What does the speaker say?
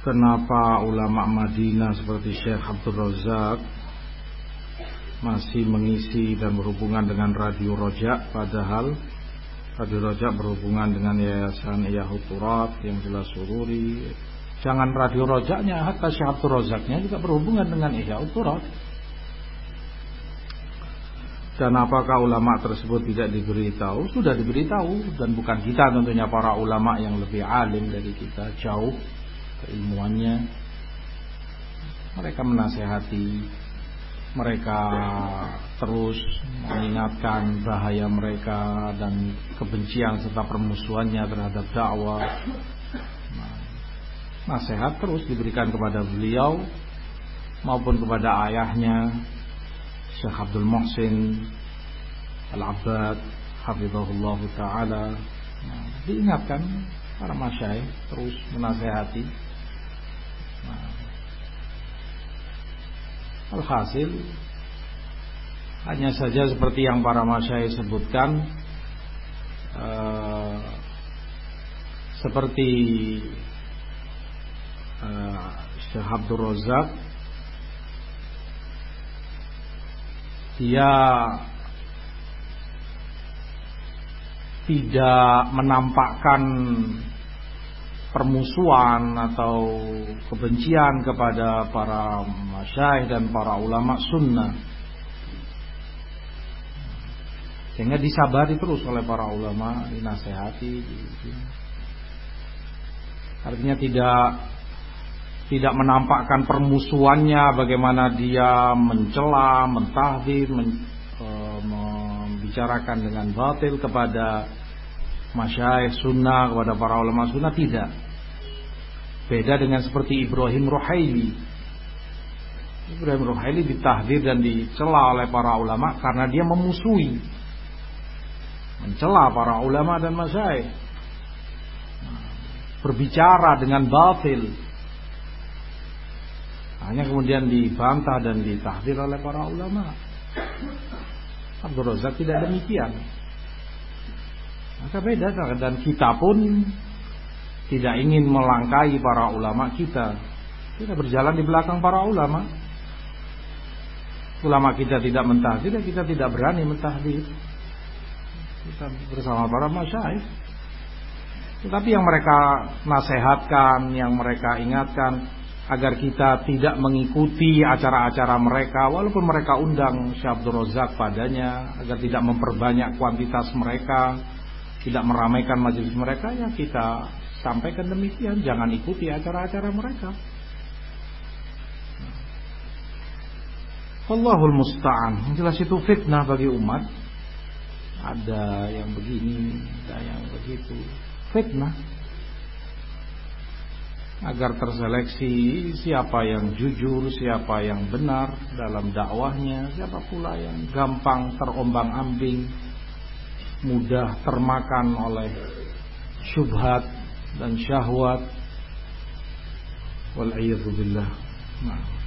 Kenapa ulama Madinah seperti Syekh Abdul Razak masih mengisi dan berhubungan dengan Radio Roja, padahal Radio Roja berhubungan dengan Yayasan Ihya'ut Turat yang jelas sururi. Jangan Radio Rojanya, hatta Syekh Abdul Razaknya juga berhubungan dengan Ihya'ut Turat. Dan apakah ulama tersebut tidak diberitahu? Sudah diberitahu, dan bukan kita tentunya, para ulama yang lebih alim dari kita, jauh keilmuannya. Mereka menasehati, mereka terus mengingatkan bahaya mereka dan kebencian serta permusuhannya terhadap dakwah. Nasihat terus diberikan kepada beliau maupun kepada ayahnya Syekh Abdul Muhsin Al-Abbad hafizahullah ta'ala. Diingatkan para masyayikh, terus menasehati. Alhasil hanya saja seperti yang para masyayikh sebutkan, seperti Syekh Abdul Razak, dia tidak menampakkan permusuhan atau kebencian kepada para masyayikh dan para ulama sunnah, sehingga disabari terus oleh para ulama, dinasehati. Artinya tidak menampakkan permusuhannya, bagaimana dia mencela, mentahdir, membicarakan dengan batil kepada masyayikh sunnah, kepada para ulama sunnah, tidak. Beda dengan seperti Ibrahim Ruhaili. Ibrahim Ruhaili ditahdir dan dicela oleh para ulama karena dia memusuhi, mencela para ulama dan masyayikh, berbicara dengan batil. Hanya kemudian dibantah dan ditahdir oleh para ulama. Abdul Razak tidak demikian. Maka beda, dan kita pun tidak ingin melangkahi para ulama kita. Kita berjalan di belakang para ulama. Ulama kita tidak mentahdir, kita tidak berani mentahdir. Kita bersama para masyayikh. Tetapi yang mereka nasihatkan, yang mereka ingatkan, agar kita tidak mengikuti acara-acara mereka, walaupun mereka undang Syekh Abdul Razak padanya, agar tidak memperbanyak kuantitas mereka, tidak meramaikan majelis mereka, ya kita sampaikan demikian, jangan ikuti acara-acara mereka. Wallahul musta'an. Jelas itu fitnah bagi umat. Ada yang begini, ada yang begitu. Fitnah. Agar terseleksi siapa yang jujur, siapa yang benar dalam dakwahnya, siapa pula yang gampang terombang-ambing, mudah termakan oleh syubhat dan syahwat. Wal a'yadzu billah. Nah.